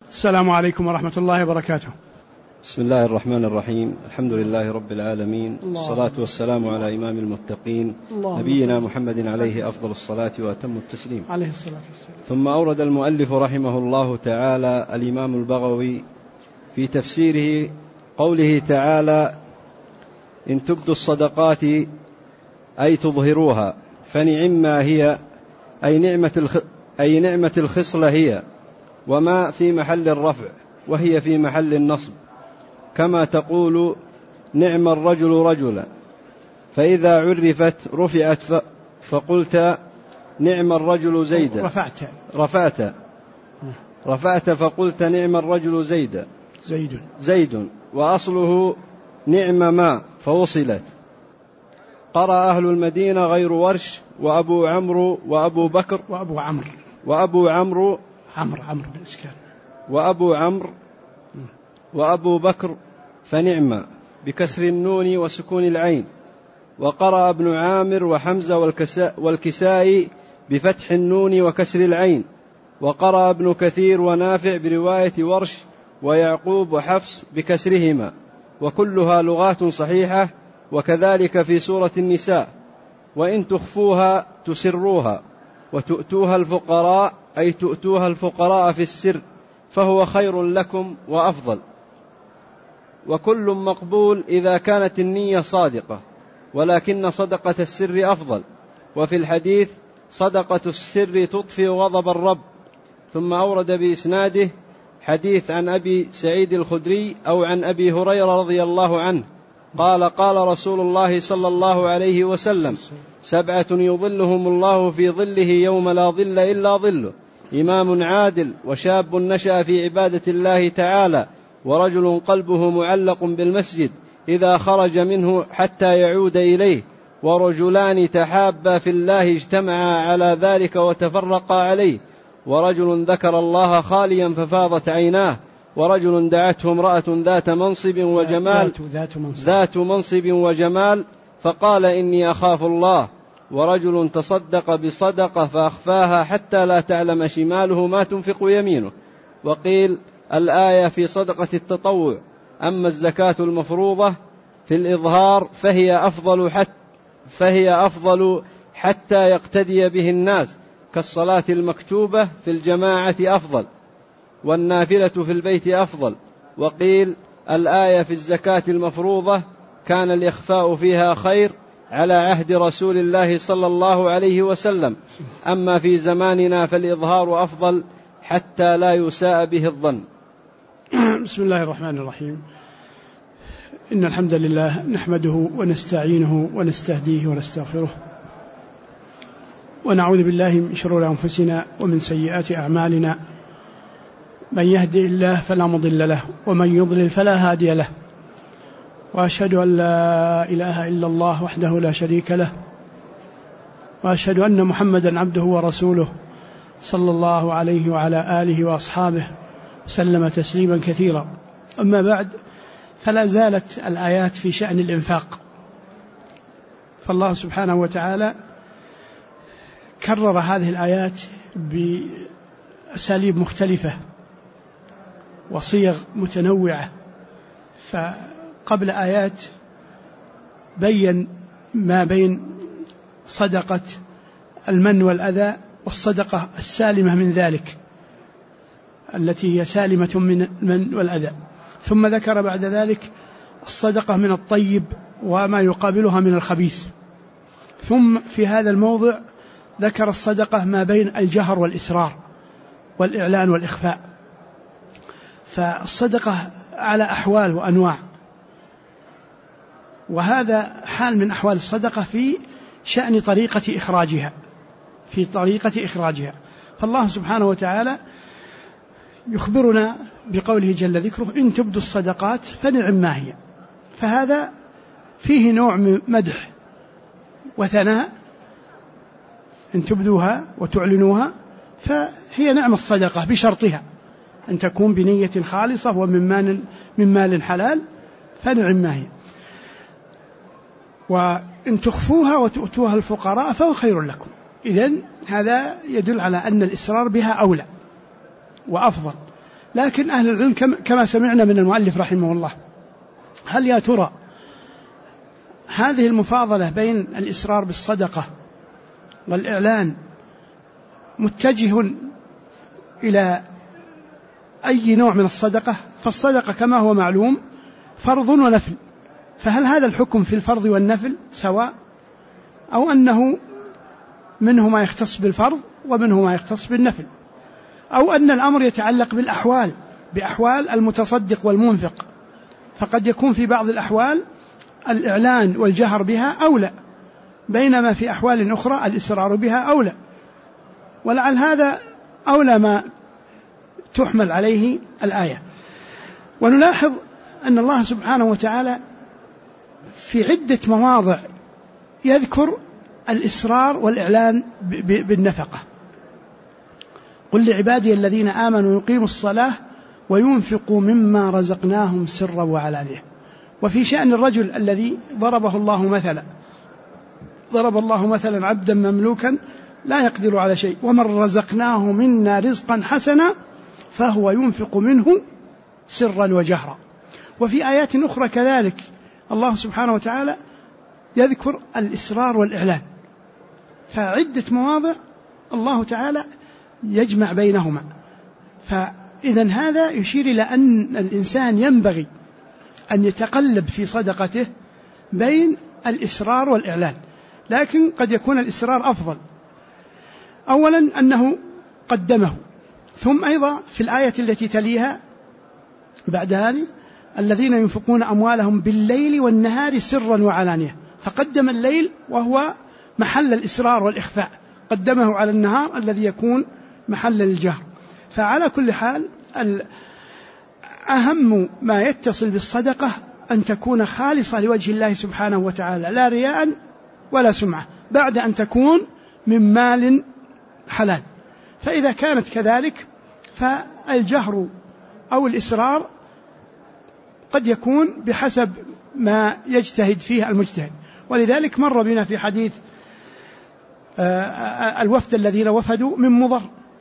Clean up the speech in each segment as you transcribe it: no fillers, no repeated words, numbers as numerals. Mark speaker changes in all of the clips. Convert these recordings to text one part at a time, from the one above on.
Speaker 1: السلام عليكم ورحمة الله وبركاته.
Speaker 2: بسم الله الرحمن الرحيم. الحمد لله رب العالمين، الصلاة والسلام على إمام المتقين نبينا محمد عليه أفضل الصلاة وأتم التسليم
Speaker 1: عليه الصلاة والسلام.
Speaker 2: ثم أورد المؤلف رحمه الله تعالى الإمام البغوي في تفسيره قوله تعالى: إن تبدوا الصدقات أي تظهروها فنعما هي، أي نعمة الخصلة هي، وما في محل الرفع وهي في محل النصب، كما تقول نعم الرجل رجلا، فإذا عرفت رفعت فقلت نعم الرجل زيدا، رفعت فقلت نعم الرجل زيد، وأصله نعم ما فوصلت. قرأ أهل المدينة غير ورش وأبو عمرو وأبو بكر وأبو عمرو
Speaker 1: بالإسكان
Speaker 2: وأبو بكر فنعم بكسر النون وسكون العين. وقرأ ابن عامر وحمزة والكسائي بفتح النون وكسر العين. وقرأ ابن كثير ونافع برواية ورش ويعقوب وحفص بكسرهما، وكلها لغات صحيحة. وكذلك في سورة النساء: وإن تخفوها تسروها وتؤتوها الفقراء، أي تؤتوها الفقراء في السر، فهو خير لكم وأفضل. وكل مقبول إذا كانت النية صادقة، ولكن صدقة السر أفضل. وفي الحديث: صدقة السر تطفئ غضب الرب. ثم أورد بإسناده حديث عن أبي سعيد الخدري أو عن أبي هريرة رضي الله عنه قال: قال رسول الله صلى الله عليه وسلم: 7 يظلهم الله في ظله يوم لا ظل إلا ظله: إمام عادل، وشاب نشأ في عبادة الله تعالى، ورجل قلبه معلق بالمسجد إذا خرج منه حتى يعود إليه، ورجلان تحابا في الله اجتمعا على ذلك وتفرقا عليه، ورجل ذكر الله خاليا ففاضت عيناه، ورجل دعته امرأة ذات منصب وجمال فقال: إني أخاف الله، ورجل تصدق بصدقة فأخفاها حتى لا تعلم شماله ما تنفق يمينه. وقيل: الآية في صدقة التطوع. أما الزكاة المفروضة في الإظهار فهي أفضل حتى يقتدي به الناس، كالصلاة المكتوبة في الجماعة أفضل، والنافلة في البيت أفضل. وقيل: الآية في الزكاة المفروضة كان الإخفاء فيها خير على عهد رسول الله صلى الله عليه وسلم، أما في زماننا فالإظهار أفضل حتى لا يساء به الظن.
Speaker 1: بسم الله الرحمن الرحيم. إن الحمد لله نحمده ونستعينه ونستهديه ونستغفره، ونعوذ بالله من شرور أنفسنا ومن سيئات أعمالنا. من يهدي الله فلا مضل له، ومن يضلل فلا هادي له. وأشهد أن لا إله إلا الله وحده لا شريك له، وأشهد أن محمدا عبده ورسوله صلى الله عليه وعلى آله وأصحابه وسلم تسليما كثيرا. أما بعد، فلا زالت الآيات في شأن الإنفاق، فالله سبحانه وتعالى كرر هذه الآيات بأساليب مختلفة وصيغ متنوعة. فقبل آيات بين ما بين صدقة المن والأذى والصدقة السالمة من ذلك التي هي سالمة من المن والأذى، ثم ذكر بعد ذلك الصدقة من الطيب وما يقابلها من الخبيث، ثم في هذا الموضع ذكر الصدقة ما بين الجهر والإسرار والإعلان والإخفاء. فالصدقة على أحوال وأنواع، وهذا حال من أحوال الصدقة في شأن طريقة إخراجها. فالله سبحانه وتعالى يخبرنا بقوله جل ذكره: إن تبدوا الصدقات فنعم ما هي. فهذا فيه نوع من مدح وثناء، إن تبدوها وتعلنوها فهي نعم الصدقة بشرطها أن تكون بنية خالصة ومن مال حلال، فنعم ما هي. وإن تخفوها وتؤتوها الفقراء فهو خير لكم. إذن هذا يدل على أن الإسرار بها أولى وأفضل، لكن أهل العلم كما سمعنا من المؤلف رحمه الله، هل يا ترى هذه المفاضلة بين الإسرار بالصدقة والإعلان متجه إلى أي نوع من الصدقة؟ فالصدقة كما هو معلوم فرض ونفل، فهل هذا الحكم في الفرض والنفل سواء، أو أنه منه ما يختص بالفرض ومنه ما يختص بالنفل، أو أن الأمر يتعلق بأحوال المتصدق والمنفق، فقد يكون في بعض الأحوال الإعلان والجهر بها أولى، بينما في أحوال أخرى الإسرار بها أولى، ولعل هذا أولى ما تحمل عليه الآية. ونلاحظ أن الله سبحانه وتعالى في عدة مواضع يذكر الإسرار والإعلان بالنفقة. قل لعبادي الذين آمنوا يقيموا الصلاة وينفقوا مما رزقناهم سرا وعلانية. وفي شأن الرجل الذي ضرب الله مثلا عبدا مملوكا لا يقدر على شيء ومن رزقناه منا رزقا حسنا فهو ينفق منه سرا وجهرا. وفي آيات أخرى كذلك الله سبحانه وتعالى يذكر الإسرار والإعلان، فعدة مواضع الله تعالى يجمع بينهما. فإذن هذا يشير إلى أن الإنسان ينبغي أن يتقلب في صدقته بين الإسرار والإعلان، لكن قد يكون الإسرار أفضل. أولا أنه قدمه، ثم أيضا في الآية التي تليها بعد هذه الذين ينفقون أموالهم بالليل والنهار سرا وعلانية، فقدم الليل وهو محل الإسرار والإخفاء، قدمه على النهار الذي يكون محل الجهر. فعلى كل حال أهم ما يتصل بالصدقة أن تكون خالصة لوجه الله سبحانه وتعالى، لا رياء ولا سمعة، بعد أن تكون من مال حلال. فإذا كانت كذلك فالجهر أو الإسرار قد يكون بحسب ما يجتهد فيه المجتهد. ولذلك مر بنا في حديث الوفد الذين وفدوا من مضر،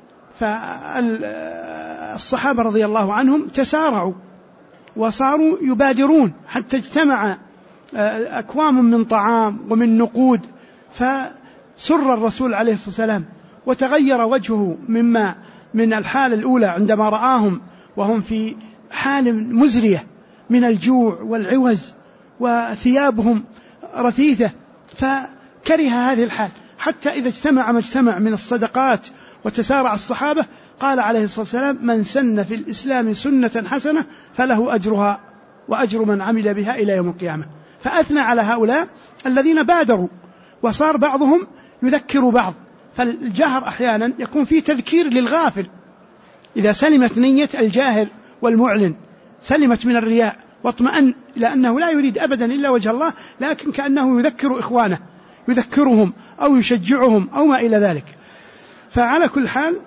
Speaker 1: فالصحابة رضي الله عنهم تسارعوا وصاروا يبادرون حتى اجتمع أكوام من طعام ومن نقود، فسر الرسول عليه الصلاة والسلام وتغير وجهه من الحالة الأولى عندما رآهم وهم في حال مزرية من الجوع والعوز وثيابهم رثيثة، فكره هذه الحال. حتى إذا اجتمع ما اجتمع من الصدقات وتسارع الصحابة قال عليه الصلاة والسلام من سن في الإسلام سنة حسنة فله أجرها وأجر من عمل بها إلى يوم القيامة. فأثنى على هؤلاء الذين بادروا، وصار بعضهم يذكر بعض. فالجهر أحيانا يكون فيه تذكير للغافل، إذا سلمت نية الجاهر والمعلن سلمت من الرياء واطمأن إلى أنه لا يريد أبدا إلا وجه الله، لكن كأنه يذكر إخوانه، يذكرهم أو يشجعهم أو ما إلى ذلك. فعلى كل حال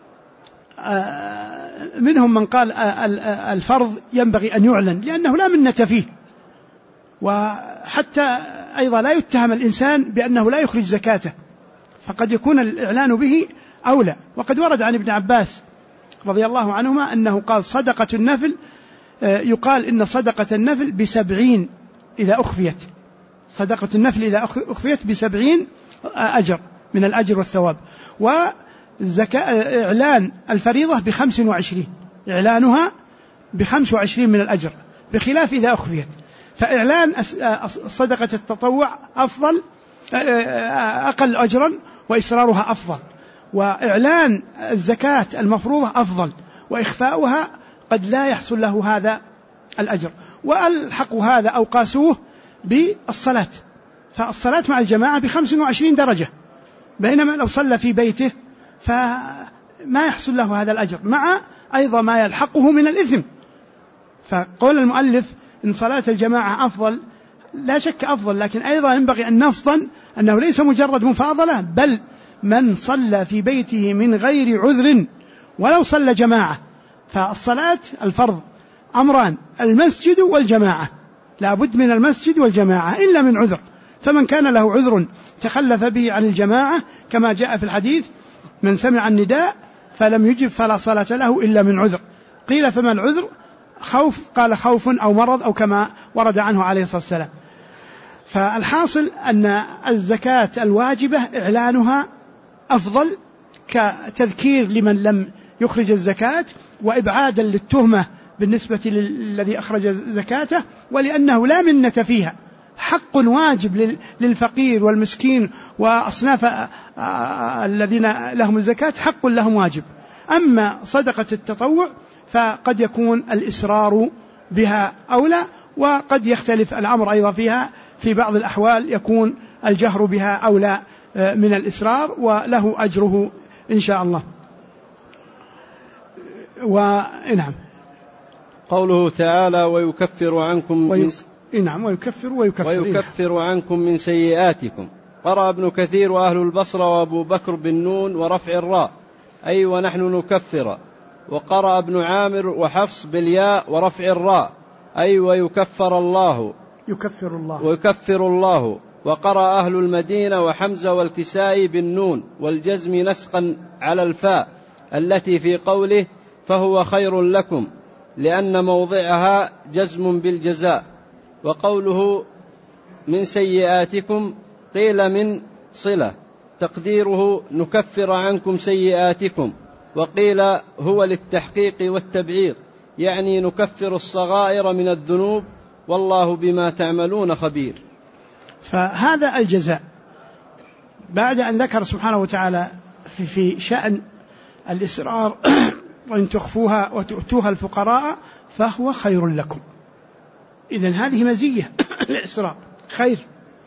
Speaker 1: منهم من قال الفرض ينبغي أن يعلن لأنه لا منة فيه، وحتى أيضا لا يتهم الإنسان بأنه لا يخرج زكاته، فقد يكون الإعلان به أولى. وقد ورد عن ابن عباس رضي الله عنهما أنه قال صدقة النفل يقال إن صدقة النفل ب70 إذا أخفيت، صدقة النفل إذا أخفيت ب70 أجر من الأجر والثواب، إعلان الفريضة ب25، إعلانها ب25 من الأجر، بخلاف إذا أخفيت. فإعلان صدقة التطوع أفضل، أقل أجرا وإسرارها أفضل، وإعلان الزكاة المفروضة أفضل، وإخفاؤها قد لا يحصل له هذا الأجر. وألحق هذا أو قاسوه بالصلاة، فالصلاة مع الجماعة ب25 درجة، بينما لو صلى في بيته فما يحصل له هذا الأجر، مع أيضا ما يلحقه من الإثم. فقول المؤلف إن صلاة الجماعة أفضل، لا شك أفضل، لكن أيضا ينبغي أن نفضل أنه ليس مجرد مفاضلة، بل من صلى في بيته من غير عذر ولو صلى جماعة. فالصلاة الفرض أمران، المسجد والجماعة، لا بد من المسجد والجماعة إلا من عذر. فمن كان له عذر تخلف به عن الجماعة كما جاء في الحديث من سمع النداء فلم يجب فلا صلاة له إلا من عذر. قيل فما العذر؟ خوف، قال خوف أو مرض أو كما ورد عنه عليه الصلاة والسلام. فالحاصل أن الزكاة الواجبة إعلانها أفضل كتذكير لمن لم يخرج الزكاة، وإبعادا للتهمة بالنسبة للذي أخرج زكاته، ولأنه لا منة فيها، حق واجب للفقير والمسكين وأصناف الذين لهم الزكاة، حق لهم واجب. أما صدقة التطوع فقد يكون الإسرار بها أولى، وقد يختلف الأمر أيضا فيها، في بعض الأحوال يكون الجهر بها أولى من الإسرار، وله أجره إن شاء الله. ونعم،
Speaker 2: قوله تعالى ويكفر عنكم ويكفر عنكم من سيئاتكم. قرأ ابن كثير وأهل البصرة وأبو بكر بالنون ورفع الراء أي ونحن نكفر، وقرأ ابن عامر وحفص بالياء ورفع الراء أي ويكفر الله ويكفر الله. وقرأ أهل المدينة وحمزة والكسائي بالنون والجزم نسقا على الفاء التي في قوله فهو خير لكم، لأن موضعها جزم بالجزاء. وقوله من سيئاتكم قيل من صلة تقديره نكفر عنكم سيئاتكم، وقيل هو للتحقيق والتبعيض، يعني نكفر الصغائر من الذنوب والله بما تعملون خبير.
Speaker 1: فهذا الجزاء بعد أن ذكر سبحانه وتعالى في شأن الإسرار وإن تخفوها وتؤتوها الفقراء فهو خير لكم. إذن هذه مزية الإسرار خير،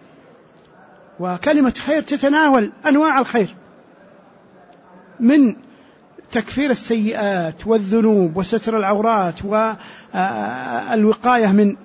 Speaker 1: وكلمة خير تتناول أنواع الخير، من تكفير السيئات والذنوب وستر العورات والوقاية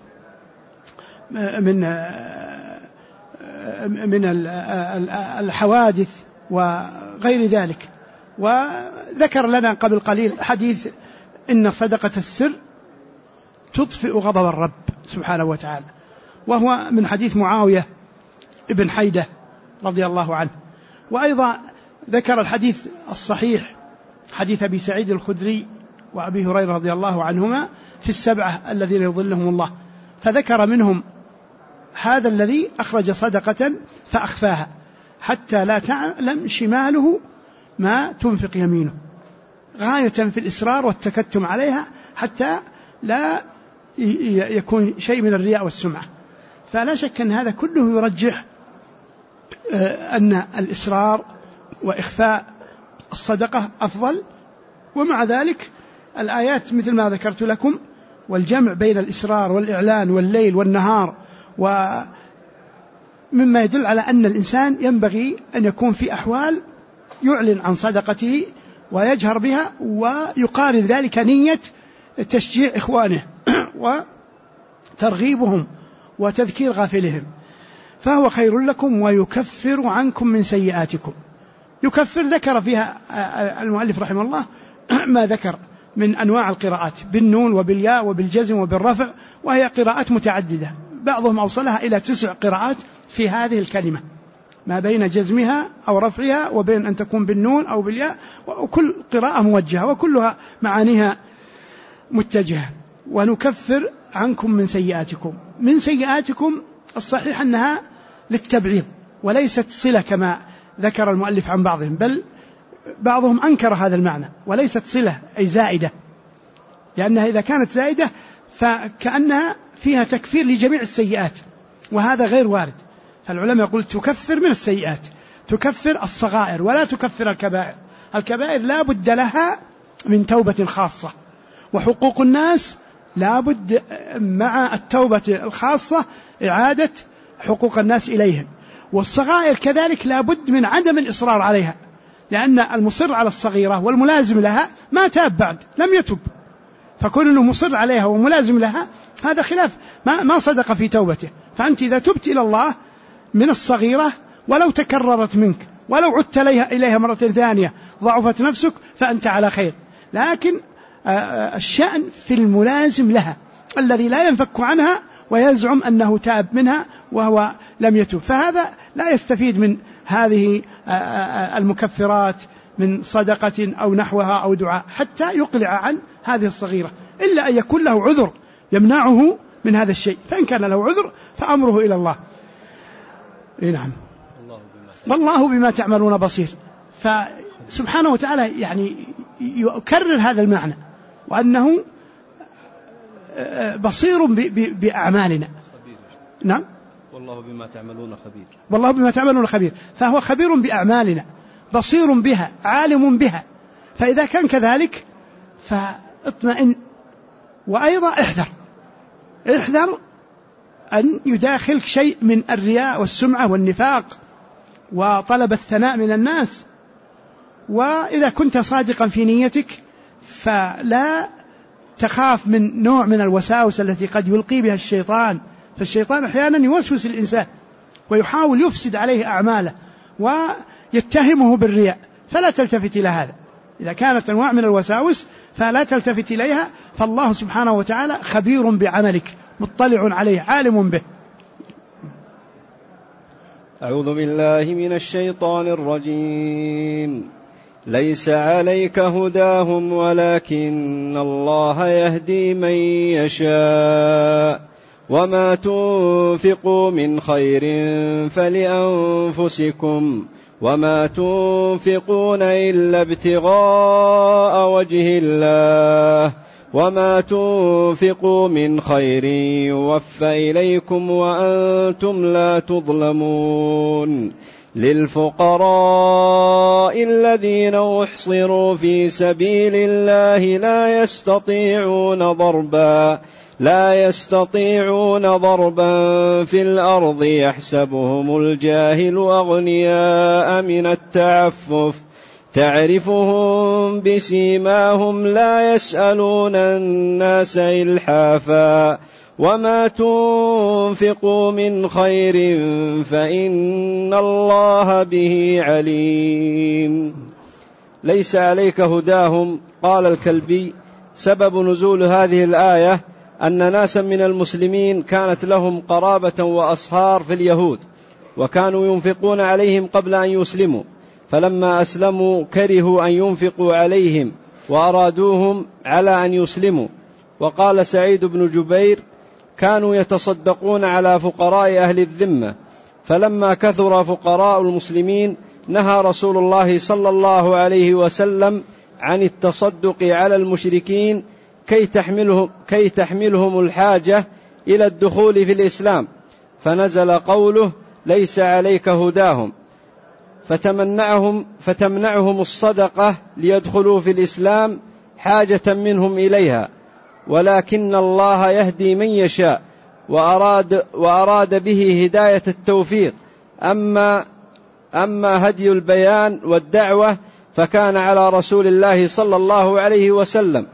Speaker 1: من الحوادث وغير ذلك. وذكر لنا قبل قليل حديث إن صدقة السر تطفئ غضب الرب سبحانه وتعالى، وهو من حديث معاوية ابن حيدة رضي الله عنه. وأيضا ذكر الحديث الصحيح حديث أبي سعيد الخدري وأبي هريرة رضي الله عنهما في السبعة الذين يظلهم الله، فذكر منهم هذا الذي أخرج صدقة فأخفاها حتى لا تعلم شماله ما تنفق يمينه، غاية في الإصرار والتكتم عليها حتى لا يكون شيء من الرياء والسمعة. فلا شك أن هذا كله يرجح أن الإصرار وإخفاء الصدقة أفضل. ومع ذلك الآيات مثل ما ذكرت لكم، والجمع بين الإصرار والإعلان والليل والنهار، ومما يدل على أن الإنسان ينبغي أن يكون في أحوال يعلن عن صدقته ويجهر بها، ويقارن ذلك نية تشجيع إخوانه وترغيبهم وتذكير غافلهم. فهو خير لكم ويكفر عنكم من سيئاتكم. يكفر ذكر فيها المؤلف رحمه الله ما ذكر من أنواع القراءات بالنون وبالياء وبالجزم وبالرفع، وهي قراءات متعددة، بعضهم أوصلها إلى 9 قراءات في هذه الكلمة، ما بين جزمها أو رفعها وبين أن تكون بالنون أو بالياء، وكل قراءة موجهة وكلها معانيها متجهة. ونكفر عنكم من سيئاتكم. من سيئاتكم الصحيح أنها للتبعيض وليست صلة كما ذكر المؤلف عن بعضهم، بل بعضهم أنكر هذا المعنى، وليست صلة أي زائدة، لأنها إذا كانت زائدة فكأنها فيها تكفير لجميع السيئات، وهذا غير وارد. فالعلماء يقول تكفر من السيئات، تكفر الصغائر ولا تكفر الكبائر. الكبائر لا بد لها من توبة خاصة، وحقوق الناس لا بد مع التوبة الخاصة إعادة حقوق الناس إليهم، والصغائر كذلك لا بد من عدم الإصرار عليها، لأن المصر على الصغيرة والملازم لها ما تاب بعد، لم يتب، فكون أنه مصر عليها وملازم لها هذا خلاف ما صدق في توبته. فأنت إذا تبت إلى الله من الصغيرة ولو تكررت منك ولو عدت إليها مرة ثانية ضعفت نفسك فأنت على خير، لكن الشأن في الملازم لها الذي لا ينفك عنها ويزعم أنه تاب منها وهو لم يتب، فهذا لا يستفيد من هذه المكفرات من صدقة أو نحوها أو دعاء حتى يقلع عن هذه الصغيرة، إلا أن يكون له عذر يمنعه من هذا الشيء، فإن كان له عذر فأمره إلى الله. نعم. والله بما تعملون بصير. فسبحانه وتعالى يعني يكرر هذا المعنى، وأنه بصير بأعمالنا. نعم.
Speaker 2: والله بما تعملون خبير.
Speaker 1: والله بما تعملون خبير، فهو خبير بأعمالنا بصير بها عالم بها. فإذا كان كذلك فاطمئن. وأيضا احذر أن يداخلك شيء من الرياء والسمعة والنفاق وطلب الثناء من الناس. وإذا كنت صادقا في نيتك فلا تخاف من نوع من الوساوس التي قد يلقي بها الشيطان. فالشيطان أحيانا يوسوس الإنسان ويحاول يفسد عليه أعماله ويتهمه بالرياء، فلا تلتفت إلى هذا. إذا كانت أنواع من الوساوس فلا تلتفت إليها، فالله سبحانه وتعالى خبير بعملك مطلع عليه عالم به.
Speaker 2: أعوذ بالله من الشيطان الرجيم. ليس عليك هداهم ولكن الله يهدي من يشاء وما تنفقوا من خير فلأنفسكم وما تنفقون إلا ابتغاء وجه الله وما تنفقوا من خير يوفى إليكم وأنتم لا تظلمون. للفقراء الذين أحصروا في سبيل الله لا يستطيعون ضربا في الأرض يحسبهم الجاهل أغنياء من التعفف تعرفهم بسيماهم لا يسألون الناس إلحافا وما تنفقوا من خير فإن الله به عليم. ليس عليك هداهم. قال الكلبي سبب نزول هذه الآية أن ناسا من المسلمين كانت لهم قرابة وأصهار في اليهود، وكانوا ينفقون عليهم قبل أن يسلموا، فلما أسلموا كرهوا أن ينفقوا عليهم وأرادوهم على أن يسلموا. وقال سعيد بن جبير كانوا يتصدقون على فقراء أهل الذمة، فلما كثر فقراء المسلمين نهى رسول الله صلى الله عليه وسلم عن التصدق على المشركين كي تحملهم الحاجة إلى الدخول في الإسلام، فنزل قوله ليس عليك هداهم فتمنعهم الصدقة ليدخلوا في الإسلام حاجة منهم إليها، ولكن الله يهدي من يشاء وأراد به هداية التوفيق. أما هدي البيان والدعوة فكان على رسول الله صلى الله عليه وسلم،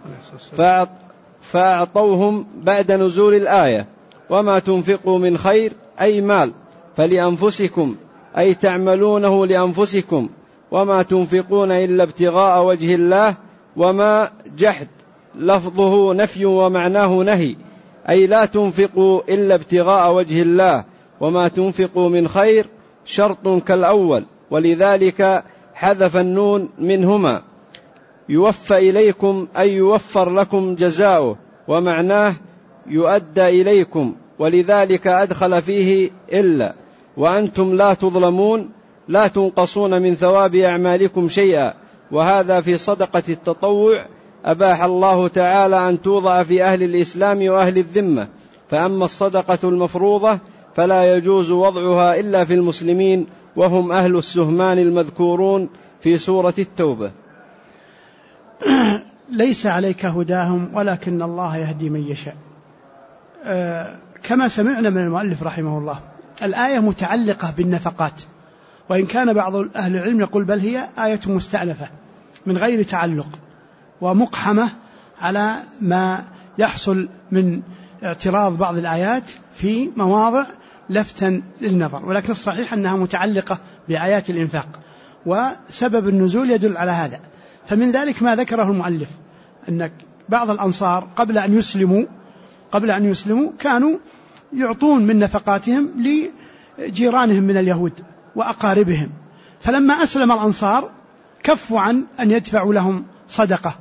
Speaker 2: فأعطوهم بعد نزول الآية وما تنفقوا من خير أي مال فلأنفسكم أي تعملونه لأنفسكم وما تنفقون إلا ابتغاء وجه الله. وما جحد لفظه نفي ومعناه نهي، أي لا تنفقوا إلا ابتغاء وجه الله، وما تنفقوا من خير شرط كالأول، ولذلك حذف النون منهما. يوفى إليكم أي يوفر لكم جزاؤه، ومعناه يؤدى إليكم، ولذلك أدخل فيه إلا. وأنتم لا تظلمون لا تنقصون من ثواب أعمالكم شيئا. وهذا في صدقة التطوع أباح الله تعالى أن توضع في أهل الإسلام وأهل الذمة، فأما الصدقة المفروضة فلا يجوز وضعها إلا في المسلمين، وهم أهل السهمان المذكورون في سورة التوبة.
Speaker 1: ليس عليك هداهم ولكن الله يهدي من يشاء. كما سمعنا من المؤلف رحمه الله، الآية متعلقة بالنفقات، وإن كان بعض أهل العلم يقول بل هي آية مستأنفة من غير تعلق، ومقحمة على ما يحصل من اعتراض بعض الآيات في مواضع لفتا للنظر، ولكن الصحيح أنها متعلقة بآيات الإنفاق، وسبب النزول يدل على هذا. فمن ذلك ما ذكره المؤلف أن بعض الأنصار قبل أن يسلموا كانوا يعطون من نفقاتهم لجيرانهم من اليهود وأقاربهم، فلما أسلم الأنصار كفوا عن أن يدفعوا لهم صدقة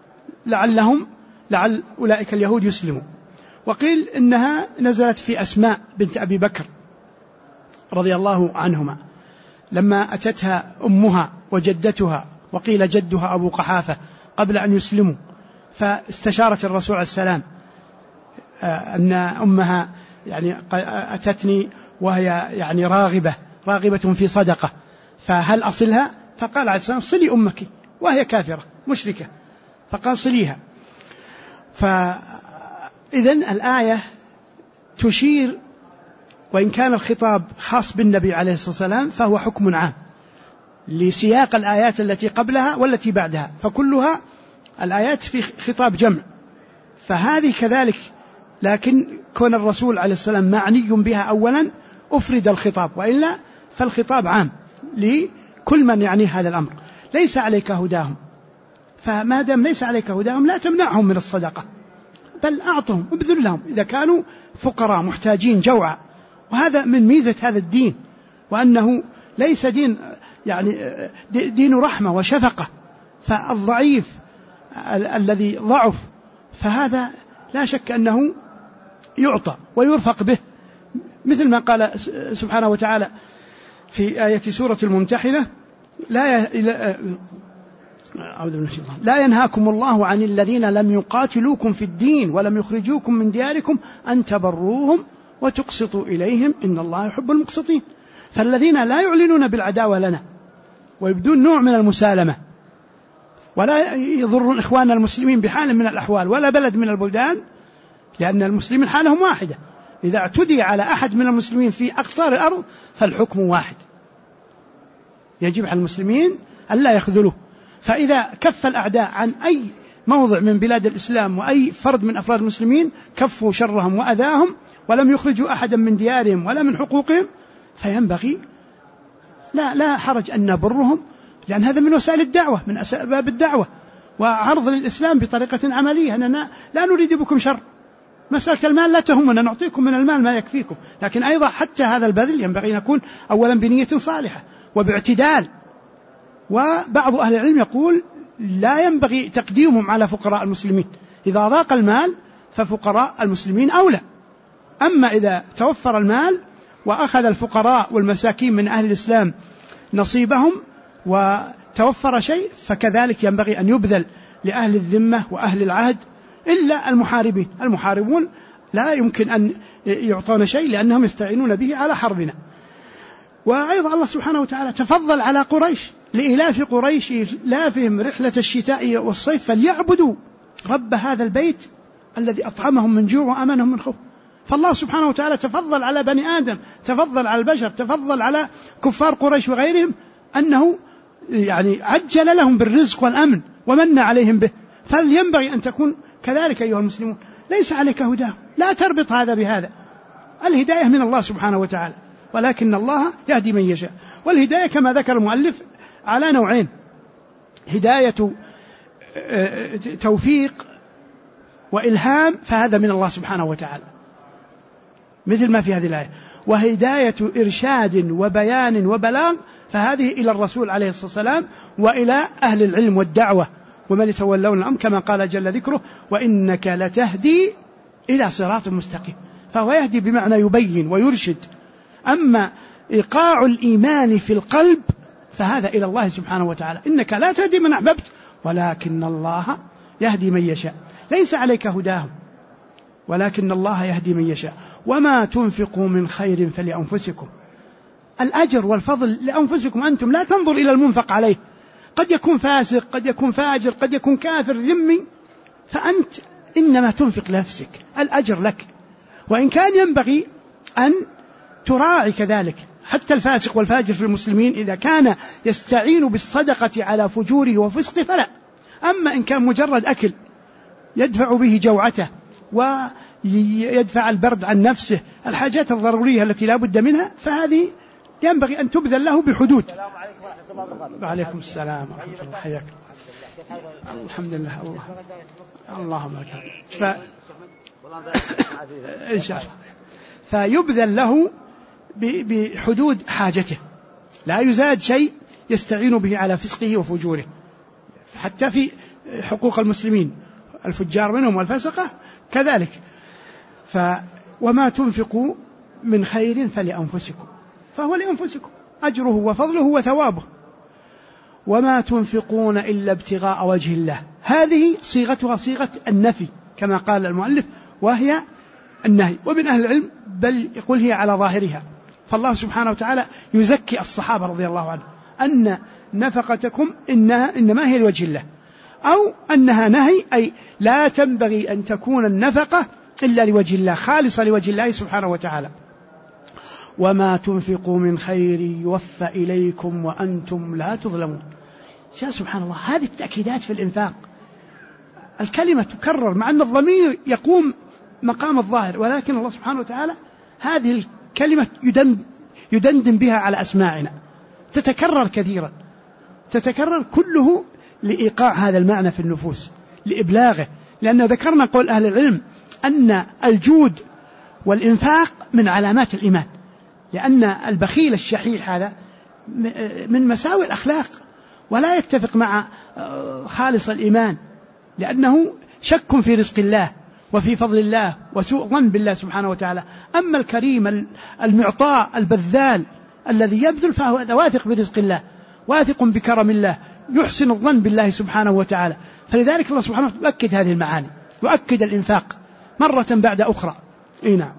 Speaker 1: لعل أولئك اليهود يسلموا. وقيل إنها نزلت في أسماء بنت أبي بكر رضي الله عنهما لما أتتها أمها وجدتها وقيل جدها أبو قحافة قبل أن يسلموا، فاستشارت الرسول عليه السلام أن أمها يعني أتتني وهي يعني راغبة في صدقة، فهل أصلها؟ فقال عليه السلام صلي أمك، وهي كافرة مشركة، فقال صليها. فإذن الآية تشير، وإن كان الخطاب خاص بالنبي عليه الصلاة والسلام فهو حكم عام لسياق الآيات التي قبلها والتي بعدها، فكلها الآيات في خطاب جمع، فهذه كذلك. لكن كون الرسول عليه السلام معني بها أولا أفرد الخطاب، وإلا فالخطاب عام لكل من يعنيه هذا الأمر. ليس عليك هداهم، فما دام ليس عليك هداهم لا تمنعهم من الصدقة، بل أعطهم وابذل لهم إذا كانوا فقراء محتاجين جوعا. وهذا من ميزة هذا الدين، وأنه ليس دين يعني دين رحمة وشفقة، فالضعيف الذي ضعف فهذا لا شك أنه يعطى ويرفق به، مثل ما قال سبحانه وتعالى في آية سورة الممتحنة: لا ينهاكم الله عن الذين لم يقاتلوكم في الدين ولم يخرجوكم من دياركم أن تبروهم وتقسطوا إليهم إن الله يحب المقسطين. فالذين لا يعلنون بالعداوة لنا ويبدون نوع من المسالمة ولا يضرون إخواننا المسلمين بحال من الأحوال ولا بلد من البلدان، لأن المسلمين حالهم واحدة، إذا اعتدي على أحد من المسلمين في أقطار الأرض فالحكم واحد، يجب على المسلمين ألا يخذلوه. فإذا كف الأعداء عن أي موضع من بلاد الإسلام وأي فرد من أفراد المسلمين كفوا شرهم وأذاهم ولم يخرجوا أحدا من ديارهم ولا من حقوقهم، فينبغي لا حرج أن نبرهم، لأن هذا من وسائل الدعوة، من أسباب الدعوة وعرض الإسلام بطريقة عملية، أننا لا نريد بكم شر. مسألة المال لا تهمنا، نعطيكم من المال ما يكفيكم، لكن أيضا حتى هذا البذل ينبغي أن يكون أولا بنية صالحة وباعتدال. وبعض أهل العلم يقول لا ينبغي تقديمهم على فقراء المسلمين، إذا ضاق المال ففقراء المسلمين أولى. أما إذا توفر المال وأخذ الفقراء والمساكين من أهل الإسلام نصيبهم وتوفر شيء، فكذلك ينبغي أن يبذل لأهل الذمة وأهل العهد، إلا المحاربين. المحاربون لا يمكن أن يعطون شيء لأنهم يستعينون به على حربنا. وأيضا الله سبحانه وتعالى تفضل على قريش لإلاف قريش إلافهم رحلة الشتاء والصيف فليعبدوا رب هذا البيت الذي أطعمهم من جوع وأمنهم من خوف. فالله سبحانه وتعالى تفضل على بني آدم، تفضل على البشر، تفضل على كفار قريش وغيرهم أنه يعني عجل لهم بالرزق والأمن ومن عليهم به، فلينبغي أن تكون كذلك أيها المسلمون. ليس عليك هداهم، لا تربط هذا بهذا، الهداية من الله سبحانه وتعالى، ولكن الله يهدي من يشاء. والهداية كما ذكر المؤلف على نوعين: هداية توفيق وإلهام، فهذا من الله سبحانه وتعالى مثل ما في هذه الآية، وهداية إرشاد وبيان وبلاغ، فهذه إلى الرسول عليه الصلاة والسلام وإلى أهل العلم والدعوة ومن يتولون الأمر، كما قال جل ذكره: وإنك لتهدي إلى صراط مستقيم. فهو يهدي بمعنى يبين ويرشد. أما إيقاع الإيمان في القلب فهذا إلى الله سبحانه وتعالى، إنك لا تهدي من أحببت ولكن الله يهدي من يشاء. ليس عليك هداهم ولكن الله يهدي من يشاء. وما تنفقوا من خير فلأنفسكم، الأجر والفضل لأنفسكم أنتم، لا تنظر إلى المنفق عليه، قد يكون فاسق، قد يكون فاجر، قد يكون كافر ذمي، فأنت إنما تنفق لنفسك، الأجر لك. وإن كان ينبغي أن تراعي كذلك حتى الفاسق والفاجر في المسلمين، إذا كان يستعين بالصدقة على فجوره وفسقه فلا. أما إن كان مجرد أكل يدفع به جوعته ويدفع البرد عن نفسه، الحاجات الضرورية التي لا بد منها، فهذه ينبغي أن تبذل له بحدود. السلام عليكم ورحمة الله وبركاته. وعليكم السلام ورحمة الله، حياك. الحمد لله. اللهم لك إن شاء الله. فيبذل له بحدود حاجته، لا يزاد شيء يستعين به على فسقه وفجوره، حتى في حقوق المسلمين الفجار منهم والفسقة كذلك. وما تنفقوا من خير فلأنفسكم، فهو لأنفسكم أجره وفضله وثوابه. وما تنفقون إلا ابتغاء وجه الله، هذه صيغتها صيغة النفي كما قال المؤلف، وهي النهي. ومن أهل العلم بل يقول هي على ظاهرها، فالله سبحانه وتعالى يزكي الصحابة رضي الله عنهم أن نفقتكم إنما هي لوجه الله، أو أنها نهي، أي لا تنبغي أن تكون النفقة إلا لوجه الله، خالصة لوجه الله سبحانه وتعالى. وما تنفقوا من خير يوفى إليكم وأنتم لا تظلمون. يا سبحان الله، هذه التأكيدات في الإنفاق، الكلمة تكرر مع أن الضمير يقوم مقام الظاهر، ولكن الله سبحانه وتعالى هذه الكلمة يدندن بها على أسماعنا، تتكرر كثيرا، تتكرر كله لإيقاع هذا المعنى في النفوس، لإبلاغه. لأنه ذكرنا قول أهل العلم أن الجود والإنفاق من علامات الإيمان، لأن البخيل الشحيح هذا من مساوئ الأخلاق، ولا يتفق مع خالص الإيمان، لأنه شك في رزق الله وفي فضل الله وسوء ظن بالله سبحانه وتعالى. أما الكريم المعطاء البذال الذي يبذل فهو واثق برزق الله، واثق بكرم الله، يحسن الظن بالله سبحانه وتعالى. فلذلك الله سبحانه وتعالى يؤكد هذه المعاني، يؤكد الإنفاق مرة بعد أخرى. نعم.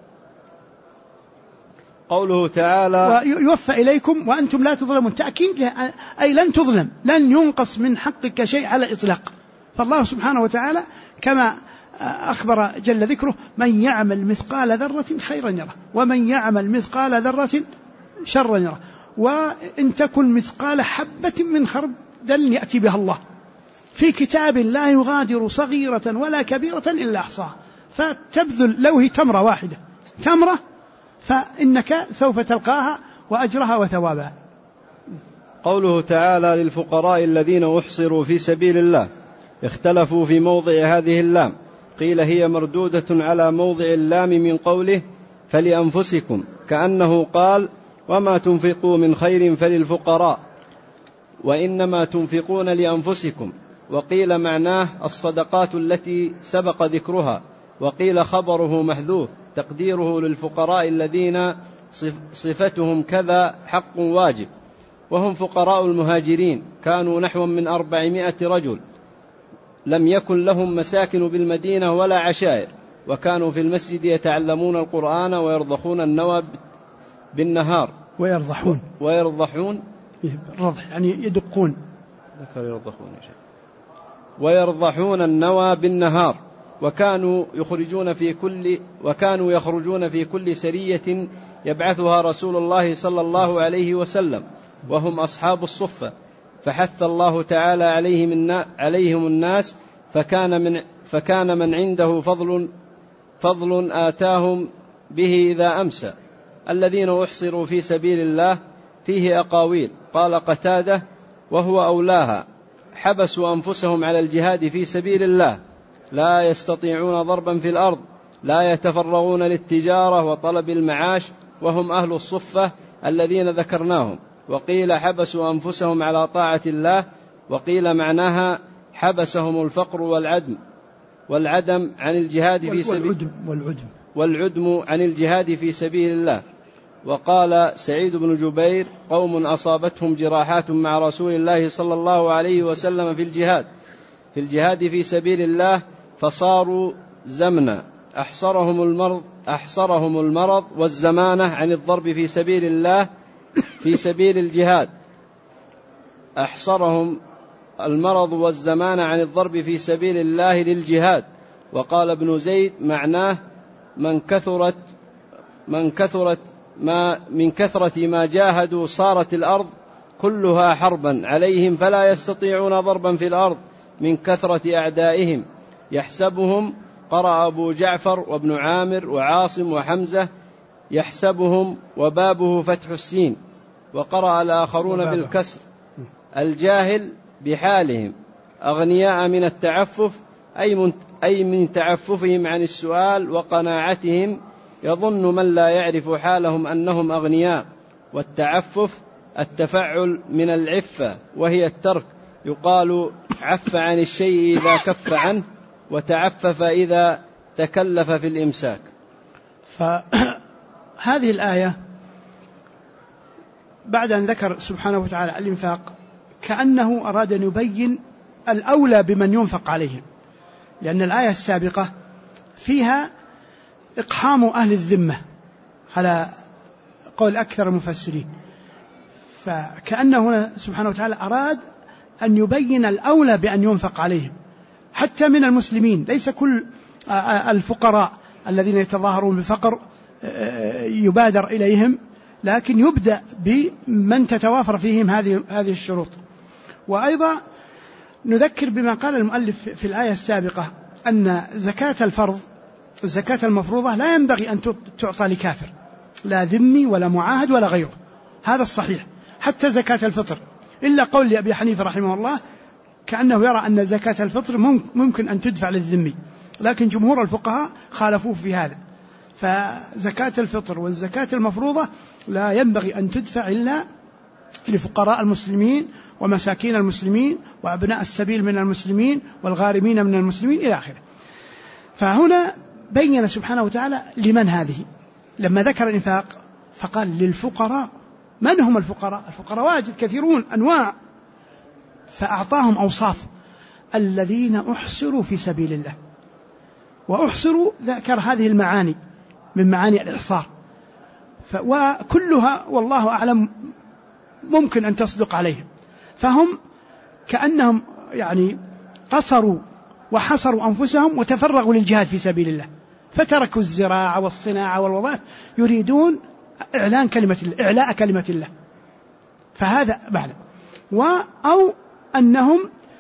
Speaker 2: قوله تعالى
Speaker 1: ويوفى إليكم وأنتم لا تظلمون، تأكيد أي لن تظلم، لن ينقص من حقك شيء على الإطلاق. فالله سبحانه وتعالى كما أخبر جل ذكره: من يعمل مثقال ذرة خيرا يره، ومن يعمل مثقال ذرة شرا يره، وإن تكن مثقال حبة من خردل يأتي بها الله في كتاب لا يغادر صغيرة ولا كبيرة إلا أحصاها. فتبذل لو هي تمرة واحدة، تمرة، فإنك سوف تلقاها وأجرها وثوابها.
Speaker 2: قوله تعالى: للفقراء الذين أحصروا في سبيل الله، اختلفوا في موضع هذه اللام، قيل هي مردودة على موضع اللام من قوله فلأنفسكم، كأنه قال: وما تنفقوا من خير فللفقراء، وإنما تنفقون لأنفسكم. وقيل معناه الصدقات التي سبق ذكرها، وقيل خبره محذوف تقديره للفقراء الذين صفتهم كذا حق واجب، وهم فقراء المهاجرين، كانوا نحو من 400 رجل، لم يكن لهم مساكن بالمدينة ولا عشائر، وكانوا في المسجد يتعلمون القرآن ويرضخون النوى بالنهار. ويرضحون
Speaker 1: الرضح يعني يدقون،
Speaker 2: ويرضحون النوى بالنهار، وكانوا يخرجون في كل سرية يبعثها رسول الله صلى الله عليه وسلم، وهم أصحاب الصفة، فحث الله تعالى عليهم الناس، فكان من عنده فضل آتاهم به إذا أمسى. الذين أحصروا في سبيل الله فيه أقاويل، قال قتادة وهو أولاها: حبسوا أنفسهم على الجهاد في سبيل الله، لا يستطيعون ضربا في الأرض، لا يتفرغون للتجارة وطلب المعاش، وهم أهل الصفة الذين ذكرناهم. وقيل حبسوا أنفسهم على طاعة الله، وقيل معناها حبسهم الفقر والعدم عن الجهاد في سبيل والعدم عن الجهاد في سبيل الله. وقال سعيد بن جبير: قوم أصابتهم جراحات مع رسول الله صلى الله عليه وسلم في الجهاد في سبيل الله، فصاروا زمنا، أحصرهم المرض والزمانة عن الضرب في سبيل الله في سبيل الجهاد، أحصرهم المرض والزمانة عن الضرب في سبيل الله للجهاد. وقال ابن زيد معناه من كثرة ما جاهدوا صارت الأرض كلها حربا عليهم، فلا يستطيعون ضربا في الأرض من كثرة أعدائهم. يحسبهم، قرأ أبو جعفر وابن عامر وعاصم وحمزة يحسبهم، وبابه فتح السين، وقرأ الآخرون بالكسر. الجاهل بحالهم، أغنياء من التعفف، أي من تعففهم عن السؤال وقناعتهم، يظن من لا يعرف حالهم أنهم أغنياء. والتعفف التفعل من العفة وهي الترك، يقال عف عن الشيء إذا كف عنه، وتعفف إذا تكلف في الإمساك.
Speaker 1: فهذه الآية بعد أن ذكر سبحانه وتعالى الإنفاق كأنه أراد أن يبين الأولى بمن ينفق عليهم، لأن الآية السابقة فيها إقحام أهل الذمة على قول أكثر المفسرين، فكأنه هنا سبحانه وتعالى أراد أن يبين الأولى بأن ينفق عليهم حتى من المسلمين، ليس كل الفقراء الذين يتظاهرون بالفقر يبادر إليهم، لكن يبدأ بمن تتوافر فيهم هذه الشروط. وأيضا نذكر بما قال المؤلف في الآية السابقة أن زكاة الفرض، الزكاة المفروضة لا ينبغي أن تعطى لكافر، لا ذمي ولا معاهد ولا غيره، هذا الصحيح. حتى زكاة الفطر، إلا قول لأبي حنيفة رحمه الله كأنه يرى أن زكاة الفطر ممكن أن تدفع للذمي، لكن جمهور الفقهاء خالفوه في هذا. فزكاة الفطر والزكاة المفروضة لا ينبغي أن تدفع إلا لفقراء المسلمين ومساكين المسلمين وأبناء السبيل من المسلمين والغارمين من المسلمين إلى آخره. فهنا بين سبحانه وتعالى لمن هذه، لما ذكر الإنفاق فقال للفقراء. من هم الفقراء؟ الفقراء واجد كثيرون أنواع، فأعطاهم أوصاف: الذين أحصروا في سبيل الله. وأحصروا ذكر هذه المعاني من معاني الإحصار، وكلها والله أعلم ممكن أن تصدق عليهم. فهم كأنهم يعني قصروا وحصروا أنفسهم وتفرغوا للجهاد في سبيل الله، فتركوا الزراعة والصناعة والوظائف، يريدون إعلان كلمة الله، إعلاء كلمة الله. فهذا معنى. أو أنهم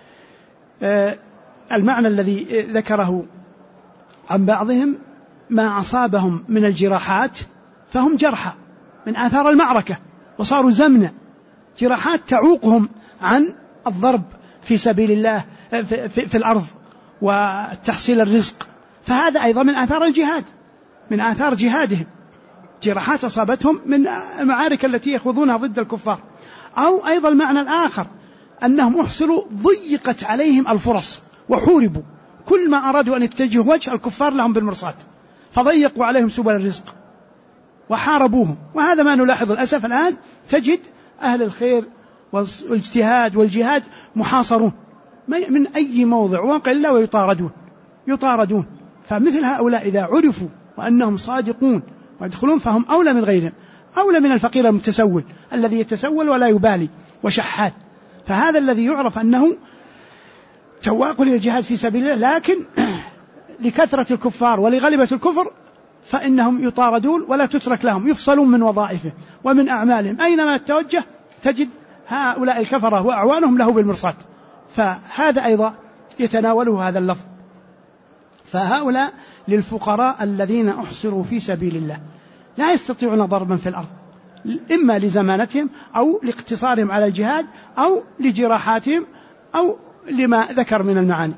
Speaker 1: المعنى الذي ذكره عن بعضهم ما أصابهم من الجراحات فهم جرحى من آثار المعركة وصاروا زمنة، جراحات تعوقهم عن الضرب في سبيل الله في الأرض وتحصيل الرزق، فهذا أيضا من آثار الجهاد، من آثار جهادهم، جراحات أصابتهم من المعارك التي يخوضونها ضد الكفار. أو أيضا المعنى الآخر أنهم أحصلوا ضيقت عليهم الفرص وحوربوا، كل ما أرادوا أن يتجهوا وجه الكفار لهم بالمرصاد، فضيقوا عليهم سبل الرزق وحاربوهم. وهذا ما نلاحظ للأسف الآن، تجد أهل الخير والاجتهاد والجهاد محاصرون من أي موضع وقع إلا ويطاردون. فمثل هؤلاء إذا عرفوا وأنهم صادقون ويدخلون فهم أولى من غيرهم، أولى من الفقير المتسول الذي يتسول ولا يبالي وشحات. فهذا الذي يعرف أنه تواق للجهاد في سبيل الله، لكن لكثرة الكفار ولغلبة الكفر فإنهم يطاردون ولا تترك لهم، يفصلون من وظائفهم ومن أعمالهم، أينما توجه تجد هؤلاء الكفرة وأعوانهم له بالمرصاد. فهذا أيضا يتناوله هذا اللفظ. فهؤلاء للفقراء الذين أحصروا في سبيل الله لا يستطيعون ضربا في الأرض، إما لزمانتهم أو لاقتصارهم على الجهاد أو لجراحاتهم أو لما ذكر من المعاني.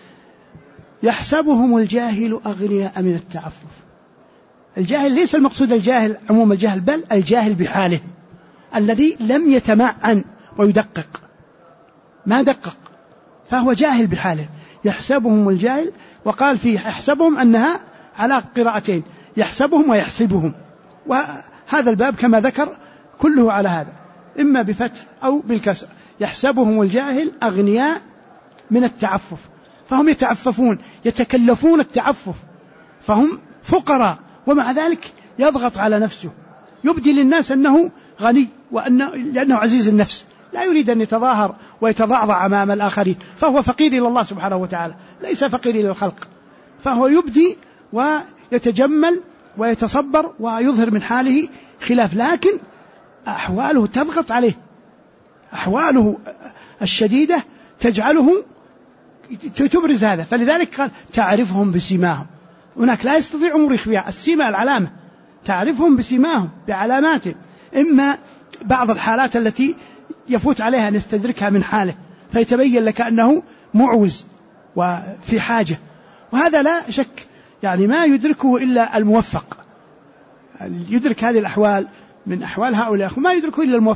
Speaker 1: يحسبهم الجاهل أغنياء من التعفف. الجاهل ليس المقصود الجاهل عموم الجهل، بل الجاهل بحاله الذي لم يتمعن ويدقق، ما دقق، فهو جاهل بحاله. يحسبهم الجاهل، وقال فيه يحسبهم أنها على قراءتين، يحسبهم ويحسبهم، وهذا الباب كما ذكر كله على هذا، إما بفتح أو بالكسر. يحسبهم الجاهل أغنياء من التعفف، فهم يتعففون، يتكلفون التعفف، فهم فقراء، ومع ذلك يضغط على نفسه، يبدي للناس أنه غني لأنه عزيز النفس، لا يريد أن يتظاهر ويتضعضع أمام الآخرين، فهو فقير إلى الله سبحانه وتعالى، ليس فقير إلى الخلق، فهو يبدي ويتجمل ويتصبر ويظهر من حاله خلاف، لكن أحواله تضغط عليه، أحواله الشديدة تجعله تبرز هذا. فلذلك قال تعرفهم بسيماهم، هناك لا يستطيع أمر يخفيها، السيمة العلامة، تعرفهم بسيماهم بعلاماتهم، إما بعض الحالات التي يفوت عليها أن يستدركها من حاله فيتبين لك أنه معوز وفي حاجة، وهذا لا شك يعني ما يدركه إلا الموفق، يدرك هذه الأحوال من أحوال هؤلاء ما يدركه إلا الموفق،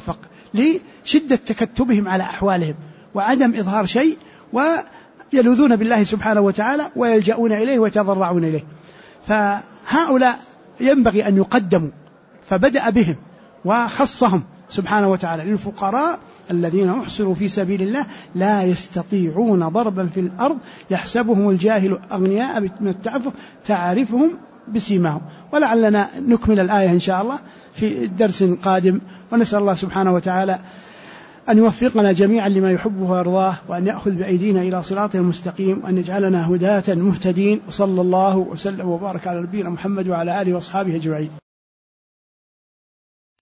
Speaker 1: لشدة تكتبهم على أحوالهم وعدم إظهار شيء، ويلوذون بالله سبحانه وتعالى ويلجؤون إليه ويتضرعون إليه. فهؤلاء ينبغي أن يقدموا، فبدأ بهم وخصهم سبحانه وتعالى: للفقراء الذين أحصروا في سبيل الله لا يستطيعون ضربا في الأرض يحسبهم الجاهل أغنياء من التعفف تعرفهم بسيماهم. ولعلنا نكمل الآية إن شاء الله في درس قادم، ونسأل الله سبحانه وتعالى أن يوفقنا جميعا لما يحبه ويرضاه، وأن يأخذ بأيدينا إلى صراط المستقيم، وأن يجعلنا هداة مهتدين. وصلى الله وسلم وبارك على نبينا محمد وعلى آله وأصحابه أجمعين.